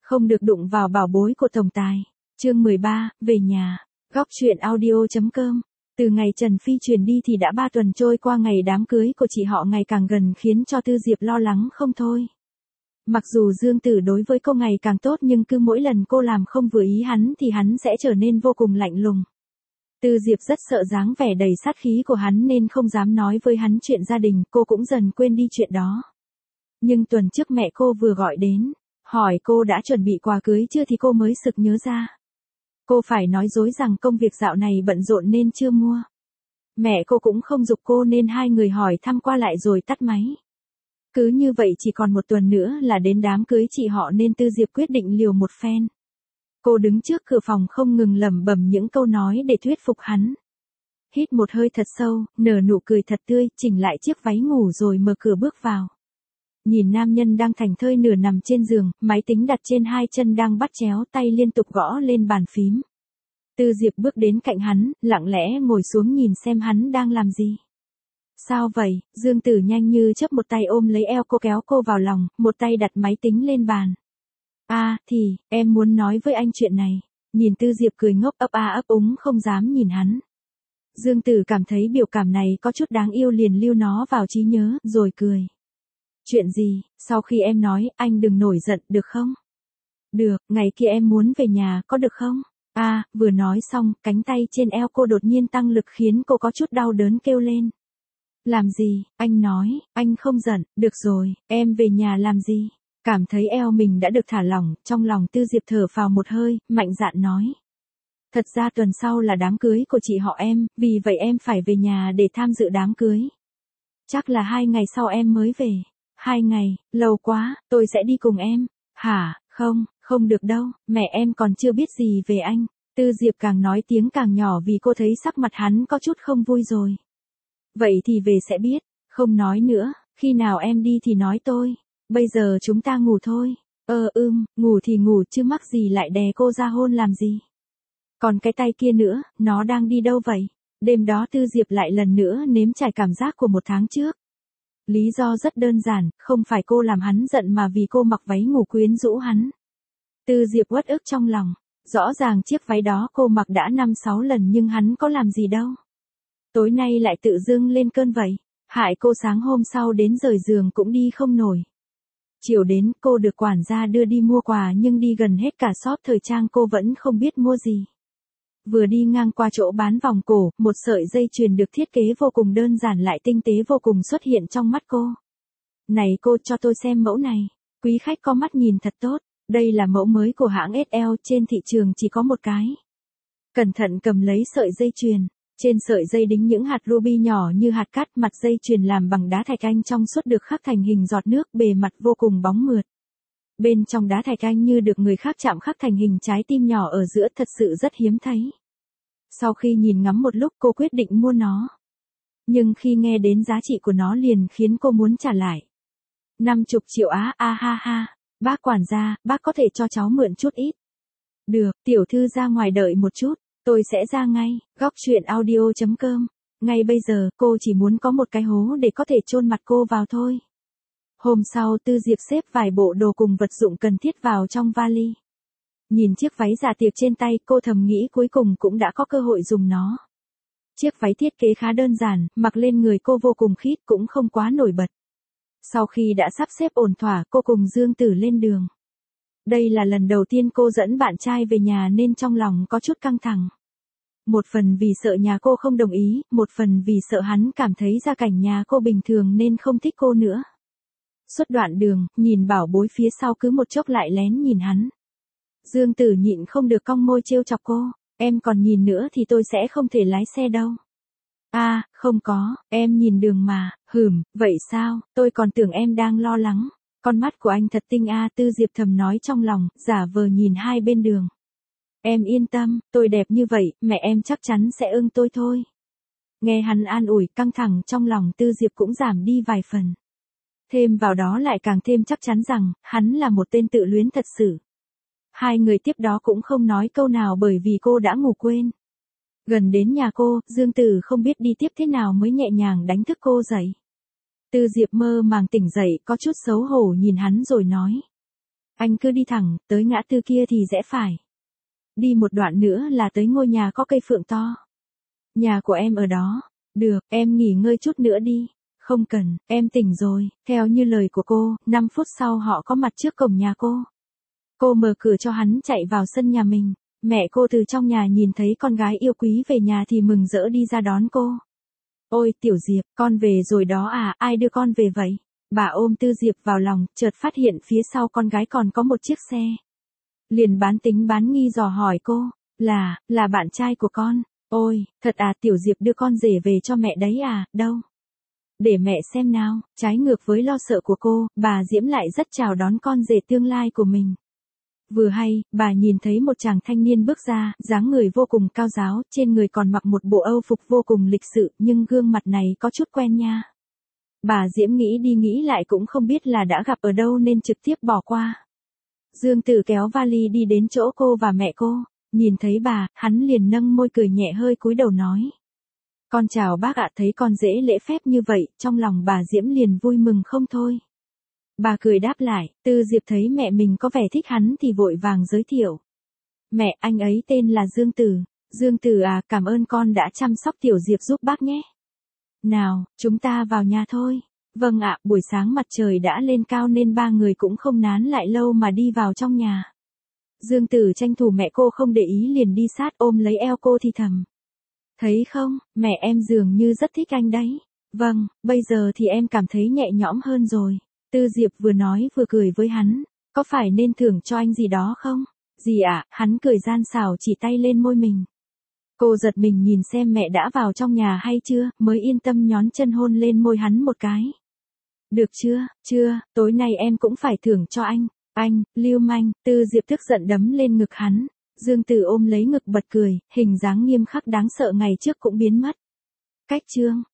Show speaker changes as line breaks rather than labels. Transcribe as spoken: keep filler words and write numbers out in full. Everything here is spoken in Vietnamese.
Không được đụng vào bảo bối của tổng tài. Chương mười ba, về nhà. Góc truyện audio.com. Từ ngày Trần Phi chuyển đi thì đã ba tuần trôi qua, ngày đám cưới của chị họ ngày càng gần khiến cho Tư Diệp lo lắng không thôi. Mặc dù Dương Tử đối với cô ngày càng tốt nhưng cứ mỗi lần cô làm không vừa ý hắn thì hắn sẽ trở nên vô cùng lạnh lùng. Tư Diệp rất sợ dáng vẻ đầy sát khí của hắn nên không dám nói với hắn chuyện gia đình, cô cũng dần quên đi chuyện đó. Nhưng tuần trước mẹ cô vừa gọi đến, hỏi cô đã chuẩn bị quà cưới chưa thì cô mới sực nhớ ra. Cô phải nói dối rằng công việc dạo này bận rộn nên chưa mua. Mẹ cô cũng không giục cô nên hai người hỏi thăm qua lại rồi tắt máy. Cứ như vậy chỉ còn một tuần nữa là đến đám cưới chị họ nên Tư Diệp quyết định liều một phen. Cô đứng trước cửa phòng không ngừng lẩm bẩm những câu nói để thuyết phục hắn. Hít một hơi thật sâu, nở nụ cười thật tươi, chỉnh lại chiếc váy ngủ rồi mở cửa bước vào. Nhìn nam nhân đang thảnh thơi nửa nằm trên giường, máy tính đặt trên hai chân đang bắt chéo, tay liên tục gõ lên bàn phím. Tư Diệp bước đến cạnh hắn, lặng lẽ ngồi xuống nhìn xem hắn đang làm gì. Sao vậy? Dương Tử nhanh như chớp một tay ôm lấy eo cô kéo cô vào lòng, một tay đặt máy tính lên bàn. À, thì, em muốn nói với anh chuyện này. Nhìn Tư Diệp cười ngốc ấp a ấp úng không dám nhìn hắn. Dương Tử cảm thấy biểu cảm này có chút đáng yêu liền lưu nó vào trí nhớ, rồi cười. Chuyện gì? Sau khi em nói, anh đừng nổi giận, được không? Được, ngày kia em muốn về nhà, có được không? À, vừa nói xong, cánh tay trên eo cô đột nhiên tăng lực khiến cô có chút đau đớn kêu lên. Làm gì? Anh nói, anh không giận, được rồi, em về nhà làm gì? Cảm thấy eo mình đã được thả lỏng, trong lòng Tư Diệp thở phào một hơi, mạnh dạn nói. Thật ra tuần sau là đám cưới của chị họ em, vì vậy em phải về nhà để tham dự đám cưới. Chắc là hai ngày sau em mới về. Hai ngày, lâu quá, tôi sẽ đi cùng em. Hả, không, không được đâu, mẹ em còn chưa biết gì về anh. Tư Diệp càng nói tiếng càng nhỏ vì cô thấy sắc mặt hắn có chút không vui rồi. Vậy thì về sẽ biết, không nói nữa, khi nào em đi thì nói tôi. Bây giờ chúng ta ngủ thôi. Ờ ưm, ngủ thì ngủ chứ mắc gì lại đè cô ra hôn làm gì. Còn cái tay kia nữa, nó đang đi đâu vậy? Đêm đó Tư Diệp lại lần nữa nếm trải cảm giác của một tháng trước. Lý do rất đơn giản, không phải cô làm hắn giận mà vì cô mặc váy ngủ quyến rũ hắn. Tư Diệp uất ức trong lòng, rõ ràng chiếc váy đó cô mặc đã năm sáu lần nhưng hắn có làm gì đâu. Tối nay lại tự dưng lên cơn vậy, hại cô sáng hôm sau đến rời giường cũng đi không nổi. Chiều đến cô được quản gia đưa đi mua quà nhưng đi gần hết cả shop thời trang cô vẫn không biết mua gì. Vừa đi ngang qua chỗ bán vòng cổ, một sợi dây chuyền được thiết kế vô cùng đơn giản lại tinh tế vô cùng xuất hiện trong mắt cô. Này cô cho tôi xem mẫu này. Quý khách có mắt nhìn thật tốt. Đây là mẫu mới của hãng ét lờ, trên thị trường chỉ có một cái. Cẩn thận cầm lấy sợi dây chuyền. Trên sợi dây đính những hạt ruby nhỏ như hạt cát, mặt dây chuyền làm bằng đá thạch anh trong suốt được khắc thành hình giọt nước, bề mặt vô cùng bóng mượt. Bên trong đá thạch anh như được người khác chạm khắc thành hình trái tim nhỏ ở giữa, thật sự rất hiếm thấy. Sau khi nhìn ngắm một lúc cô quyết định mua nó. Nhưng khi nghe đến giá trị của nó liền khiến cô muốn trả lại. Năm chục triệu á, a ha ha. Bác quản gia, bác có thể cho cháu mượn chút ít. Được, tiểu thư ra ngoài đợi một chút, tôi sẽ ra ngay. Góc truyện audio.com. Ngay bây giờ, cô chỉ muốn có một cái hố để có thể chôn mặt cô vào thôi. Hôm sau Tư Diệp xếp vài bộ đồ cùng vật dụng cần thiết vào trong vali. Nhìn chiếc váy dạ tiệc trên tay cô thầm nghĩ cuối cùng cũng đã có cơ hội dùng nó. Chiếc váy thiết kế khá đơn giản, mặc lên người cô vô cùng khít cũng không quá nổi bật. Sau khi đã sắp xếp ổn thỏa cô cùng Dương Tử lên đường. Đây là lần đầu tiên cô dẫn bạn trai về nhà nên trong lòng có chút căng thẳng. Một phần vì sợ nhà cô không đồng ý, một phần vì sợ hắn cảm thấy gia cảnh nhà cô bình thường nên không thích cô nữa. Suốt đoạn đường, nhìn bảo bối phía sau cứ một chốc lại lén nhìn hắn. Dương Tử nhịn không được cong môi trêu chọc cô, em còn nhìn nữa thì tôi sẽ không thể lái xe đâu. À, không có, em nhìn đường mà, hừm, vậy sao, tôi còn tưởng em đang lo lắng. Con mắt của anh thật tinh a, Tư Diệp thầm nói trong lòng, giả vờ nhìn hai bên đường. Em yên tâm, tôi đẹp như vậy, mẹ em chắc chắn sẽ ưng tôi thôi. Nghe hắn an ủi, căng thẳng trong lòng Tư Diệp cũng giảm đi vài phần. Thêm vào đó lại càng thêm chắc chắn rằng, hắn là một tên tự luyến thật sự. Hai người tiếp đó cũng không nói câu nào bởi vì cô đã ngủ quên. Gần đến nhà cô, Dương Tử không biết đi tiếp thế nào mới nhẹ nhàng đánh thức cô dậy. Tư Diệp mơ màng tỉnh dậy, có chút xấu hổ nhìn hắn rồi nói. Anh cứ đi thẳng, tới ngã tư kia thì rẽ phải. Đi một đoạn nữa là tới ngôi nhà có cây phượng to. Nhà của em ở đó. Được, em nghỉ ngơi chút nữa đi. Không cần, em tỉnh rồi. Theo như lời của cô, năm phút sau họ có mặt trước cổng nhà cô. Cô mở cửa cho hắn chạy vào sân nhà mình. Mẹ cô từ trong nhà nhìn thấy con gái yêu quý về nhà thì mừng rỡ đi ra đón cô. Ôi Tiểu Diệp, con về rồi đó à, ai đưa con về vậy? Bà ôm Tư Diệp vào lòng, chợt phát hiện phía sau con gái còn có một chiếc xe. Liền bán tính bán nghi dò hỏi cô, là, là bạn trai của con. Ôi, thật à, Tiểu Diệp đưa con rể về cho mẹ đấy à, đâu? Để mẹ xem nào, trái ngược với lo sợ của cô, bà Diễm lại rất chào đón con rể tương lai của mình. Vừa hay, bà nhìn thấy một chàng thanh niên bước ra, dáng người vô cùng cao ráo, trên người còn mặc một bộ âu phục vô cùng lịch sự, nhưng gương mặt này có chút quen nha. Bà Diễm nghĩ đi nghĩ lại cũng không biết là đã gặp ở đâu nên trực tiếp bỏ qua. Dương Tử kéo vali đi đến chỗ cô và mẹ cô, nhìn thấy bà, hắn liền nâng môi cười nhẹ hơi cúi đầu nói. Con chào bác ạ, thấy con dễ lễ phép như vậy, trong lòng bà Diễm liền vui mừng không thôi. Bà cười đáp lại, Tư Diệp thấy mẹ mình có vẻ thích hắn thì vội vàng giới thiệu. Mẹ, anh ấy tên là Dương Tử. Dương Tử à, cảm ơn con đã chăm sóc Tiểu Diệp giúp bác nhé. Nào, chúng ta vào nhà thôi. Vâng ạ, buổi sáng mặt trời đã lên cao nên ba người cũng không nán lại lâu mà đi vào trong nhà. Dương Tử tranh thủ mẹ cô không để ý liền đi sát ôm lấy eo cô thì thầm. Thấy không, mẹ em dường như rất thích anh đấy. Vâng, bây giờ thì em cảm thấy nhẹ nhõm hơn rồi. Tư Diệp vừa nói vừa cười với hắn. Có phải nên thưởng cho anh gì đó không? Gì ạ, à? Hắn cười gian xảo chỉ tay lên môi mình. Cô giật mình nhìn xem mẹ đã vào trong nhà hay chưa, mới yên tâm nhón chân hôn lên môi hắn một cái. Được chưa, chưa, tối nay em cũng phải thưởng cho anh. Anh, lưu manh, Tư Diệp tức giận đấm lên ngực hắn. Dương Tử ôm lấy ngực bật cười, hình dáng nghiêm khắc đáng sợ ngày trước cũng biến mất. Cách chương